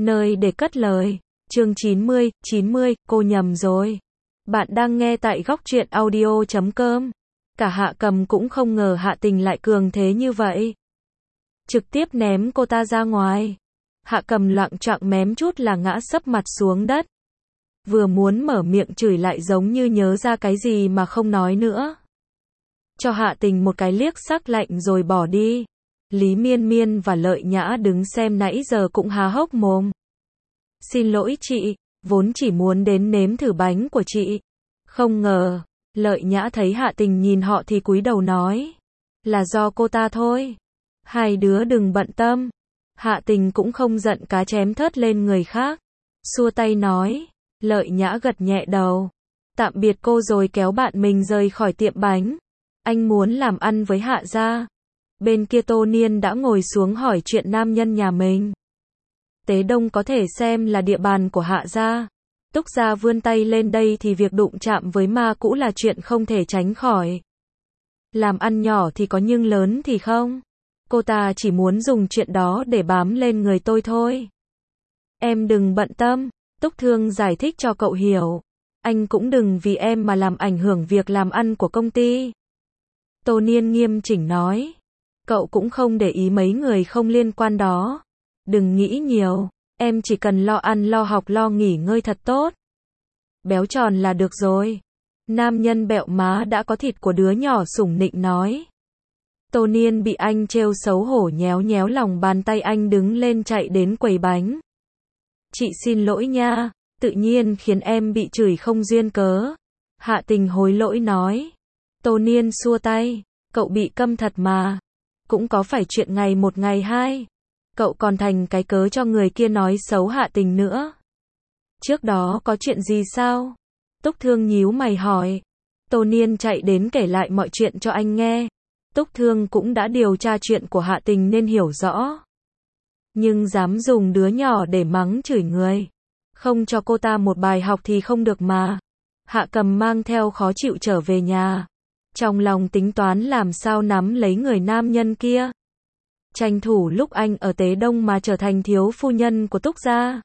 nơi để cất lời. Chương 90, cô nhầm rồi. Bạn đang nghe tại góc truyện audio.com. Cả Hạ Cầm cũng không ngờ Hạ Tình lại cường thế như vậy. Trực tiếp ném cô ta ra ngoài. Hạ Cầm loạng choạng mém chút là ngã sấp mặt xuống đất. Vừa muốn mở miệng chửi lại giống như nhớ ra cái gì mà không nói nữa. Cho Hạ Tình một cái liếc sắc lạnh rồi bỏ đi. Lý Miên Miên và Lợi Nhã đứng xem nãy giờ cũng há hốc mồm. Xin lỗi chị, vốn chỉ muốn đến nếm thử bánh của chị. Không ngờ, Lợi Nhã thấy Hạ Tình nhìn họ thì cúi đầu nói. Là do cô ta thôi. Hai đứa đừng bận tâm. Hạ Tình cũng không giận cá chém thớt lên người khác. Xua tay nói. Lợi Nhã gật nhẹ đầu. Tạm biệt cô rồi kéo bạn mình rời khỏi tiệm bánh. Anh muốn làm ăn với Hạ gia. Bên kia Tô Niên đã ngồi xuống hỏi chuyện nam nhân nhà mình. Tế Đông có thể xem là địa bàn của Hạ gia. Túc gia vươn tay lên đây thì việc đụng chạm với ma cũ là chuyện không thể tránh khỏi. Làm ăn nhỏ thì có nhưng lớn thì không. Cô ta chỉ muốn dùng chuyện đó để bám lên người tôi thôi. Em đừng bận tâm, Túc Thương giải thích cho cậu hiểu. Anh cũng đừng vì em mà làm ảnh hưởng việc làm ăn của công ty. Tô Niên nghiêm chỉnh nói. Cậu cũng không để ý mấy người không liên quan đó. Đừng nghĩ nhiều, em chỉ cần lo ăn lo học lo nghỉ ngơi thật tốt. Béo tròn là được rồi. Nam nhân bẹo má đã có thịt của đứa nhỏ sủng nịnh nói. Tô Niên bị anh trêu xấu hổ nhéo nhéo lòng bàn tay anh đứng lên chạy đến quầy bánh. Chị xin lỗi nha, tự nhiên khiến em bị chửi không duyên cớ. Hạ Tình hối lỗi nói. Tô Niên xua tay, cậu bị câm thật mà. Cũng có phải chuyện ngày một ngày hai. Cậu còn thành cái cớ cho người kia nói xấu Hạ Tình nữa. Trước đó có chuyện gì sao? Túc Thương nhíu mày hỏi. Tô Niên chạy đến kể lại mọi chuyện cho anh nghe. Túc Thương cũng đã điều tra chuyện của Hạ Tình nên hiểu rõ. Nhưng dám dùng đứa nhỏ để mắng chửi người. Không cho cô ta một bài học thì không được mà. Hạ Cầm mang theo khó chịu trở về nhà. Trong lòng tính toán làm sao nắm lấy người nam nhân kia. Tranh thủ lúc anh ở Tế Đông mà trở thành thiếu phu nhân của Túc gia.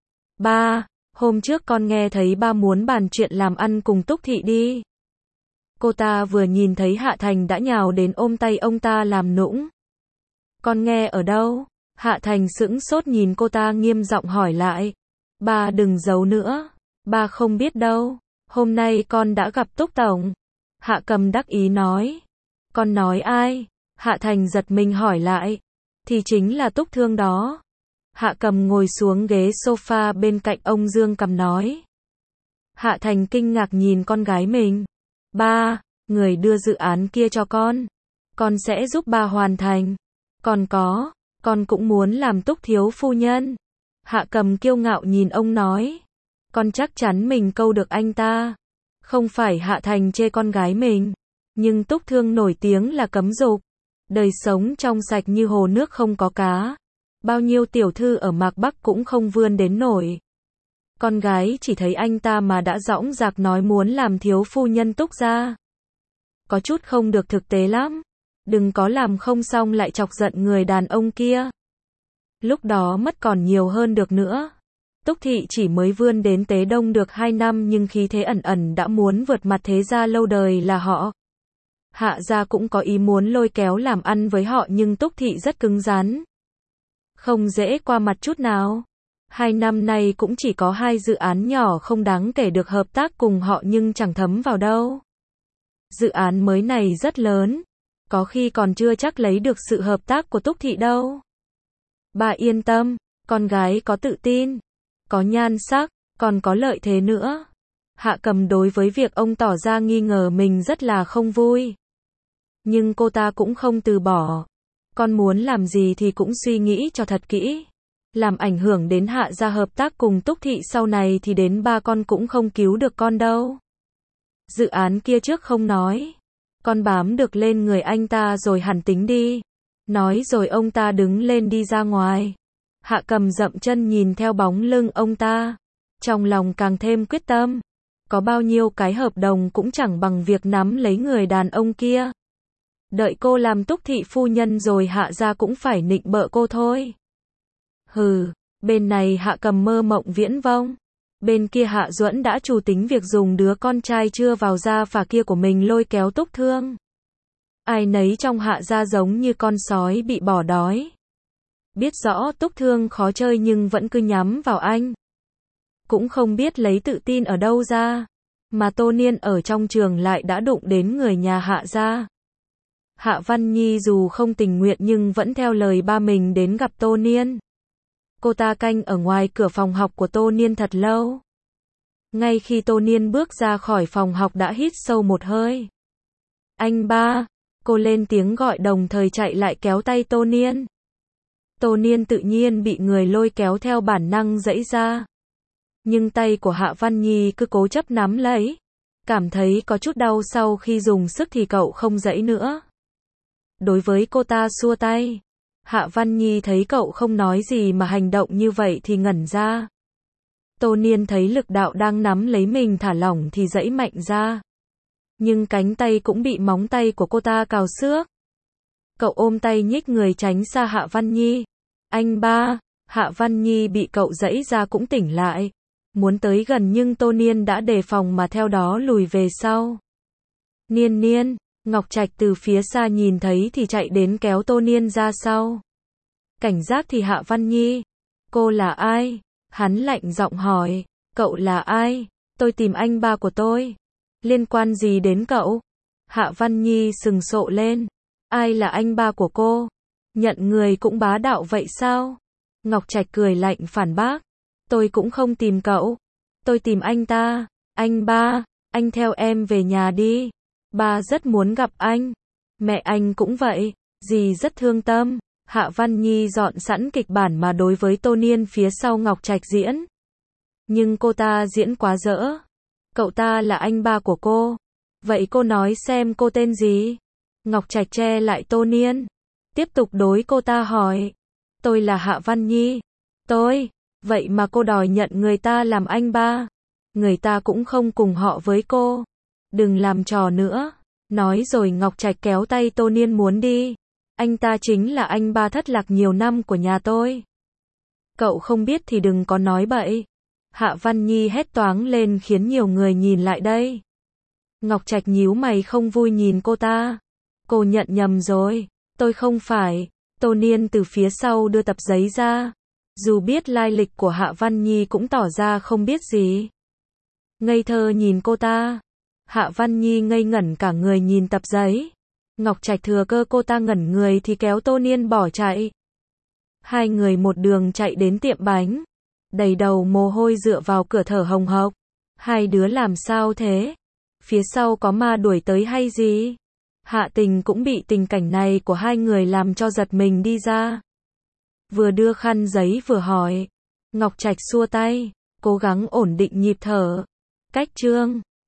Ba, hôm trước con nghe thấy ba muốn bàn chuyện làm ăn cùng Túc thị đi. Cô ta vừa nhìn thấy Hạ Thành đã nhào đến ôm tay ông ta làm nũng. Con nghe ở đâu? Hạ Thành sững sốt nhìn cô ta nghiêm giọng hỏi lại. Ba đừng giấu nữa. Ba không biết đâu. Hôm nay con đã gặp Túc Tổng. Hạ Cầm đắc ý nói. Con nói ai? Hạ Thành giật mình hỏi lại. Thì chính là Túc Thương đó. Hạ Cầm ngồi xuống ghế sofa bên cạnh ông Dương Cầm nói. Hạ Thành kinh ngạc nhìn con gái mình. Ba, người đưa dự án kia cho con. Con sẽ giúp ba hoàn thành. Con cũng muốn làm Túc thiếu phu nhân. Hạ Cầm kiêu ngạo nhìn ông nói. Con chắc chắn mình câu được anh ta. Không phải Hạ Thành chê con gái mình. Nhưng Túc Thương nổi tiếng là cấm dục. Đời sống trong sạch như hồ nước không có cá. Bao nhiêu tiểu thư ở Mạc Bắc cũng không vươn đến nổi. Con gái chỉ thấy anh ta mà đã dõng dạc nói muốn làm thiếu phu nhân Túc gia. Có chút không được thực tế lắm. Đừng có làm không xong lại chọc giận người đàn ông kia. Lúc đó mất còn nhiều hơn được nữa. Túc thị chỉ mới vươn đến Tế Đông được 2 năm nhưng khí thế ẩn ẩn đã muốn vượt mặt thế gia lâu đời là họ. Hạ gia cũng có ý muốn lôi kéo làm ăn với họ nhưng Túc thị rất cứng rắn. Không dễ qua mặt chút nào. 2 năm nay cũng chỉ có 2 dự án nhỏ không đáng kể được hợp tác cùng họ nhưng chẳng thấm vào đâu. Dự án mới này rất lớn. Có khi còn chưa chắc lấy được sự hợp tác của Túc thị đâu. Bà yên tâm, con gái có tự tin, có nhan sắc, còn có lợi thế nữa. Hạ Cầm đối với việc ông tỏ ra nghi ngờ mình rất là không vui. Nhưng cô ta cũng không từ bỏ. Con muốn làm gì thì cũng suy nghĩ cho thật kỹ. Làm ảnh hưởng đến Hạ gia hợp tác cùng Túc thị sau này thì đến ba con cũng không cứu được con đâu. Dự án kia trước không nói. Con bám được lên người anh ta rồi hẳn tính đi. Nói rồi ông ta đứng lên đi ra ngoài. Hạ Cầm dậm chân nhìn theo bóng lưng ông ta. Trong lòng càng thêm quyết tâm. Có bao nhiêu cái hợp đồng cũng chẳng bằng việc nắm lấy người đàn ông kia. Đợi cô làm Túc thị phu nhân rồi Hạ gia cũng phải nịnh bợ cô thôi. Hừ, Bên này Hạ Cầm mơ mộng viễn vông. Bên kia Hạ Duẫn đã chủ tính việc dùng đứa con trai chưa vào gia phả kia của mình lôi kéo Túc Thương. Ai nấy trong Hạ gia giống như con sói bị bỏ đói. Biết rõ Túc Thương khó chơi nhưng vẫn cứ nhắm vào anh. Cũng không biết lấy tự tin ở đâu ra. Mà Tô Niên ở trong trường lại đã đụng đến người nhà Hạ gia. Hạ Văn Nhi dù không tình nguyện nhưng vẫn theo lời ba mình đến gặp Tô Niên. Cô ta canh ở ngoài cửa phòng học của Tô Niên thật lâu. Ngay khi Tô Niên bước ra khỏi phòng học đã hít sâu một hơi. Anh ba, cô lên tiếng gọi đồng thời chạy lại kéo tay Tô Niên. Tô Niên tự nhiên bị người lôi kéo theo bản năng giãy ra. Nhưng tay của Hạ Văn Nhi cứ cố chấp nắm lấy. Cảm thấy có chút đau sau khi dùng sức thì cậu không giãy nữa. Đối với cô ta xua tay. Hạ Văn Nhi thấy cậu không nói gì mà hành động như vậy thì ngẩn ra. Tô Niên thấy lực đạo đang nắm lấy mình thả lỏng thì giãy mạnh ra. Nhưng cánh tay cũng bị móng tay của cô ta cào xước. Cậu ôm tay nhích người tránh xa Hạ Văn Nhi. Anh ba, Hạ Văn Nhi bị cậu giãy ra cũng tỉnh lại. Muốn tới gần nhưng Tô Niên đã đề phòng mà theo đó lùi về sau. Niên Niên, Ngọc Trạch từ phía xa nhìn thấy thì chạy đến kéo Tô Niên ra sau. Cảnh giác thì Hạ Văn Nhi. Cô là ai? Hắn lạnh giọng hỏi. Cậu là ai? Tôi tìm anh ba của tôi. Liên quan gì đến cậu? Hạ Văn Nhi sừng sộ lên. Ai là anh ba của cô? Nhận người cũng bá đạo vậy sao? Ngọc Trạch cười lạnh phản bác. Tôi cũng không tìm cậu. Tôi tìm anh ta. Anh ba, anh theo em về nhà đi. Ba rất muốn gặp anh. Mẹ anh cũng vậy. Dì rất thương tâm. Hạ Văn Nhi dọn sẵn kịch bản mà đối với Tô Niên phía sau Ngọc Trạch diễn. Nhưng cô ta diễn quá dở. Cậu ta là anh ba của cô. Vậy cô nói xem cô tên gì? Ngọc Trạch che lại Tô Niên. Tiếp tục đối cô ta hỏi. Tôi là Hạ Văn Nhi. Tôi. Vậy mà cô đòi nhận người ta làm anh ba. Người ta cũng không cùng họ với cô. Đừng làm trò nữa. Nói rồi Ngọc Trạch kéo tay Tô Niên muốn đi. Anh ta chính là anh ba thất lạc nhiều năm của nhà tôi. Cậu không biết thì đừng có nói bậy. Hạ Văn Nhi hét toáng lên khiến nhiều người nhìn lại đây. Ngọc Trạch nhíu mày không vui nhìn cô ta. Cô nhận nhầm rồi. Tôi không phải. Tô Niên từ phía sau đưa tập giấy ra. Dù biết lai lịch của Hạ Văn Nhi cũng tỏ ra không biết gì. Ngây thơ nhìn cô ta. Hạ Văn Nhi ngây ngẩn cả người nhìn tập giấy. Ngọc Trạch thừa cơ cô ta ngẩn người thì kéo Tô Niên bỏ chạy. Hai người một đường chạy đến tiệm bánh. Đầy đầu mồ hôi dựa vào cửa thở hồng hộc. Hai đứa làm sao thế? Phía sau có ma đuổi tới hay gì? Hạ Tình cũng bị tình cảnh này của hai người làm cho giật mình đi ra. Vừa đưa khăn giấy vừa hỏi. Ngọc Trạch xua tay, cố gắng ổn định nhịp thở. Cách chương